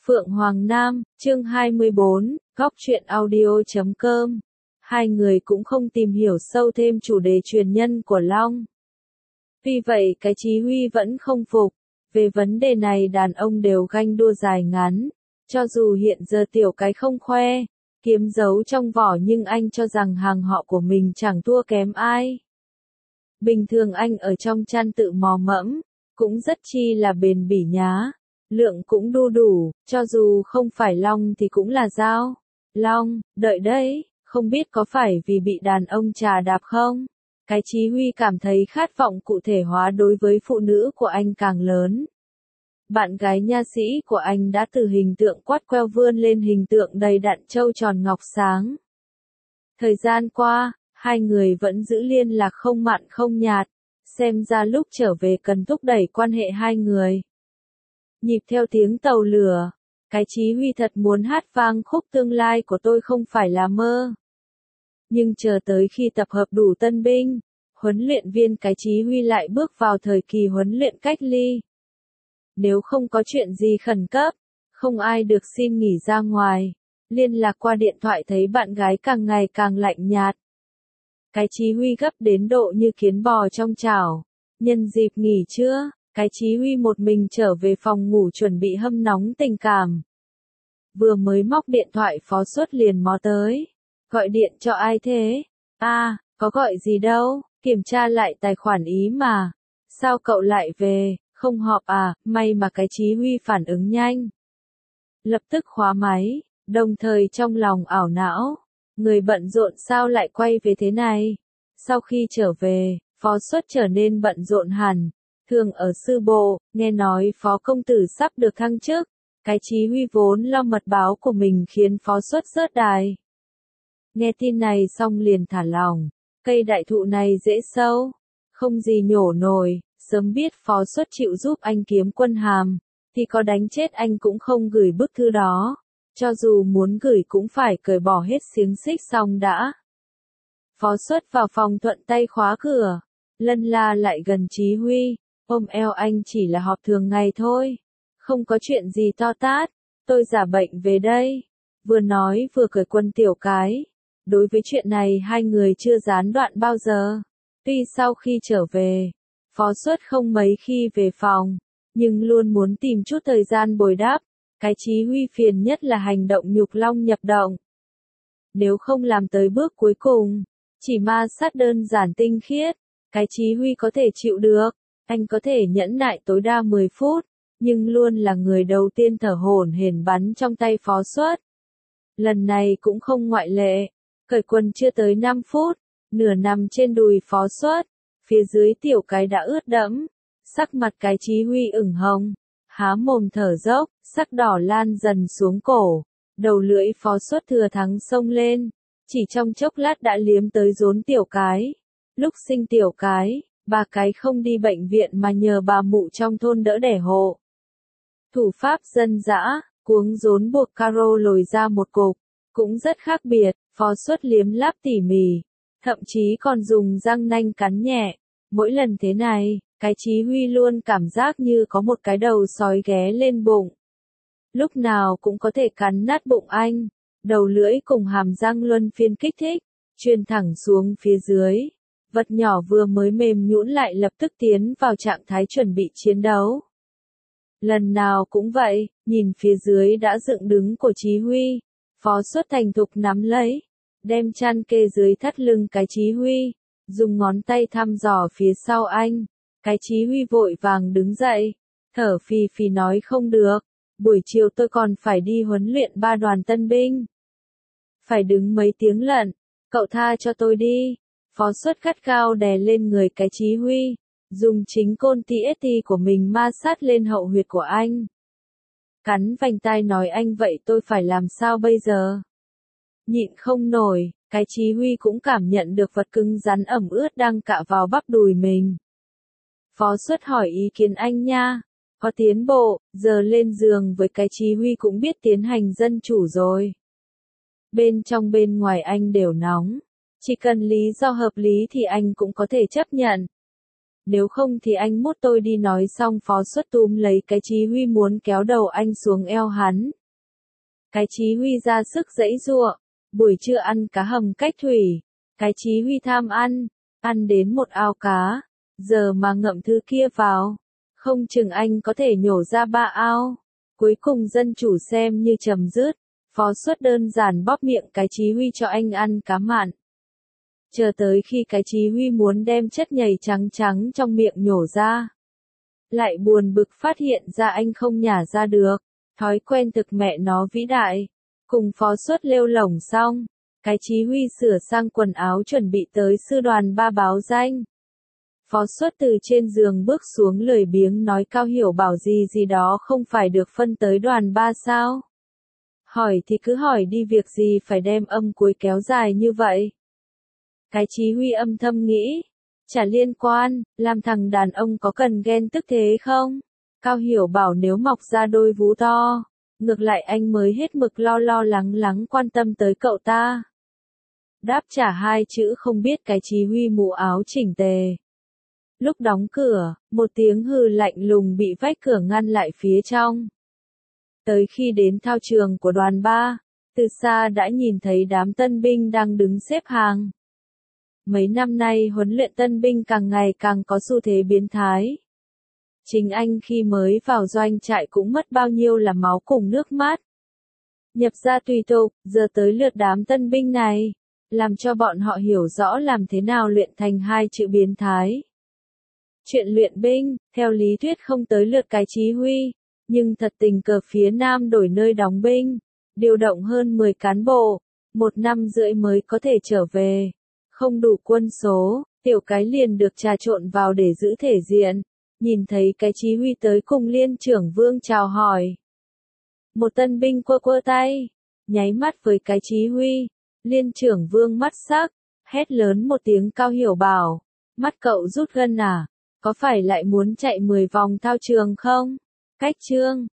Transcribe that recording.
Phượng Hoàng Nam, chương 24, góc truyện audio.com. Hai người cũng không tìm hiểu sâu thêm chủ đề truyền nhân của Long. Vì vậy cái Chí Huy vẫn không phục. Về vấn đề này đàn ông đều ganh đua dài ngắn. Cho dù hiện giờ tiểu cái không khoe, kiếm giấu trong vỏ nhưng anh cho rằng hàng họ của mình chẳng thua kém ai. Bình thường anh ở trong chăn tự mò mẫm, cũng rất chi là bền bỉ nhá. Lượng cũng đu đủ, cho dù không phải Long thì cũng là Dao. Long, đợi đấy, không biết có phải vì bị đàn ông trà đạp không? Cái Chí Huy cảm thấy khát vọng cụ thể hóa đối với phụ nữ của anh càng lớn. Bạn gái nha sĩ của anh đã từ hình tượng quát queo vươn lên hình tượng đầy đặn trâu tròn ngọc sáng. Thời gian qua, hai người vẫn giữ liên lạc không mặn không nhạt, xem ra lúc trở về cần thúc đẩy quan hệ hai người. Nhịp theo tiếng tàu lửa, cái Chí Huy thật muốn hát vang khúc tương lai của tôi không phải là mơ. Nhưng chờ tới khi tập hợp đủ tân binh, huấn luyện viên cái Chí Huy lại bước vào thời kỳ huấn luyện cách ly. Nếu không có chuyện gì khẩn cấp, không ai được xin nghỉ ra ngoài, liên lạc qua điện thoại thấy bạn gái càng ngày càng lạnh nhạt. Cái Chí Huy gấp đến độ như kiến bò trong chảo. Nhân dịp nghỉ trưa, cái Chí Huy một mình trở về phòng ngủ chuẩn bị hâm nóng tình cảm. Vừa mới móc điện thoại phó suất liền mò tới. Gọi điện cho ai thế? Có gọi gì đâu, kiểm tra lại tài khoản ý mà. Sao cậu lại về, không họp à? May mà cái Chí Huy phản ứng nhanh. Lập tức khóa máy, đồng thời trong lòng ảo não. Người bận rộn sao lại quay về thế này? Sau khi trở về, phó suất trở nên bận rộn hẳn. Thường ở sư bộ, nghe nói phó công tử sắp được thăng chức. Cái Chí Huy vốn lo mật báo của mình khiến phó suất rớt đài. Nghe tin này xong liền thả lỏng. Cây đại thụ này dễ sâu, không gì nhổ nổi. Sớm biết phó suất chịu giúp anh kiếm quân hàm, thì có đánh chết anh cũng không gửi bức thư đó. Cho dù muốn gửi cũng phải cởi bỏ hết xiềng xích xong đã. Phó suất vào phòng thuận tay khóa cửa. Lân la lại gần Chí Huy, ôm eo anh chỉ là họp thường ngày thôi. Không có chuyện gì to tát, tôi giả bệnh về đây. Vừa nói vừa cởi quân tiểu cái. Đối với chuyện này hai người chưa gián đoạn bao giờ. Tuy sau khi trở về, phó suất không mấy khi về phòng, nhưng luôn muốn tìm chút thời gian bồi đáp. Cái Chí Huy phiền nhất là hành động nhục long nhập động. Nếu không làm tới bước cuối cùng, chỉ ma sát đơn giản tinh khiết, cái Chí Huy có thể chịu được. Anh có thể nhẫn nại tối đa 10 phút, nhưng luôn là người đầu tiên thở hổn hển bắn trong tay phó suất. Lần này cũng không ngoại lệ, cởi quần chưa tới 5 phút, nửa nằm trên đùi phó suất, phía dưới tiểu cái đã ướt đẫm, sắc mặt cái Chí Huy ửng hồng, há mồm thở dốc, sắc đỏ lan dần xuống cổ, đầu lưỡi phó suất thừa thắng xông lên, chỉ trong chốc lát đã liếm tới rốn tiểu cái. Lúc sinh tiểu cái, bà cái không đi bệnh viện mà nhờ bà mụ trong thôn đỡ đẻ hộ. Thủ pháp dân dã, cuống rốn buộc caro lồi ra một cục, cũng rất khác biệt, phó suất liếm láp tỉ mỉ, thậm chí còn dùng răng nanh cắn nhẹ. Mỗi lần thế này, cái Chí Huy luôn cảm giác như có một cái đầu sói ghé lên bụng. Lúc nào cũng có thể cắn nát bụng anh, đầu lưỡi cùng hàm răng luân phiên kích thích, truyền thẳng xuống phía dưới. Vật nhỏ vừa mới mềm nhũn lại lập tức tiến vào trạng thái chuẩn bị chiến đấu. Lần nào cũng vậy, nhìn phía dưới đã dựng đứng của Chí Huy, phó suất thành thục nắm lấy, đem chăn kê dưới thắt lưng cái Chí Huy, dùng ngón tay thăm dò phía sau anh. Cái Chí Huy vội vàng đứng dậy, thở phì phì nói không được, buổi chiều tôi còn phải đi huấn luyện 3 đoàn tân binh. Phải đứng mấy tiếng lận, cậu tha cho tôi đi. Phó suất gắt gao đè lên người cái Chí Huy, dùng chính côn TST của mình ma sát lên hậu huyệt của anh. Cắn vành tai nói anh vậy tôi phải làm sao bây giờ? Nhịn không nổi, cái Chí Huy cũng cảm nhận được vật cứng rắn ẩm ướt đang cạ vào bắp đùi mình. Phó suất hỏi ý kiến anh nha, có tiến bộ, giờ lên giường với cái Chí Huy cũng biết tiến hành dân chủ rồi. Bên trong bên ngoài anh đều nóng. Chỉ cần lý do hợp lý thì anh cũng có thể chấp nhận. Nếu không thì anh mút tôi đi nói xong phó suất túm lấy cái Chí Huy muốn kéo đầu anh xuống eo hắn, Cái Chí Huy ra sức giãy giụa, buổi trưa ăn cá hầm cách thủy, cái Chí Huy tham ăn đến một ao cá, giờ mà ngậm thứ kia vào, không chừng anh có thể nhổ ra 3 ao. Cuối cùng dân chủ xem như chấm dứt, phó suất đơn giản bóp miệng cái Chí Huy cho anh ăn cá mặn. Chờ tới khi cái Chí Huy muốn đem chất nhầy trắng trắng trong miệng nhổ ra, lại buồn bực phát hiện ra anh không nhả ra được. Thói quen thực mẹ nó vĩ đại. Cùng phó suất lêu lổng xong, cái Chí Huy sửa sang quần áo chuẩn bị tới sư đoàn 3 báo danh. Phó suất từ trên giường bước xuống lười biếng nói Cao Hiểu bảo gì gì đó không phải được phân tới đoàn 3 sao? Hỏi thì cứ hỏi đi, việc gì phải đem âm cuối kéo dài như vậy? Cái Chí Huy âm thầm nghĩ, chả liên quan, làm thằng đàn ông có cần ghen tức thế không? Cao Hiểu bảo nếu mọc ra đôi vú to, ngược lại anh mới hết mực lo lắng quan tâm tới cậu ta. Đáp trả 2 chữ không biết cái Chí Huy mũ áo chỉnh tề. Lúc đóng cửa, một tiếng hừ lạnh lùng bị vách cửa ngăn lại phía trong. Tới khi đến thao trường của đoàn 3, từ xa đã nhìn thấy đám tân binh đang đứng xếp hàng. Mấy năm nay huấn luyện tân binh càng ngày càng có xu thế biến thái. Chính anh khi mới vào doanh trại cũng mất bao nhiêu là máu cùng nước mắt. Nhập ra tùy tục, giờ tới lượt đám tân binh này, làm cho bọn họ hiểu rõ làm thế nào luyện thành 2 chữ biến thái. Chuyện luyện binh, theo lý thuyết không tới lượt cái Chí Huy, nhưng thật tình cờ phía Nam đổi nơi đóng binh, điều động hơn 10 cán bộ, 1 năm rưỡi mới có thể trở về. Không đủ quân số, tiểu cái liền được trà trộn vào để giữ thể diện. Nhìn thấy cái Chí Huy tới cùng liên trưởng Vương chào hỏi. Một tân binh quơ tay, nháy mắt với cái Chí Huy. Liên trưởng Vương mắt sắc, hét lớn một tiếng Cao Hiểu bảo. Mắt cậu rút gân à? Có phải lại muốn chạy 10 vòng thao trường không? Cách chương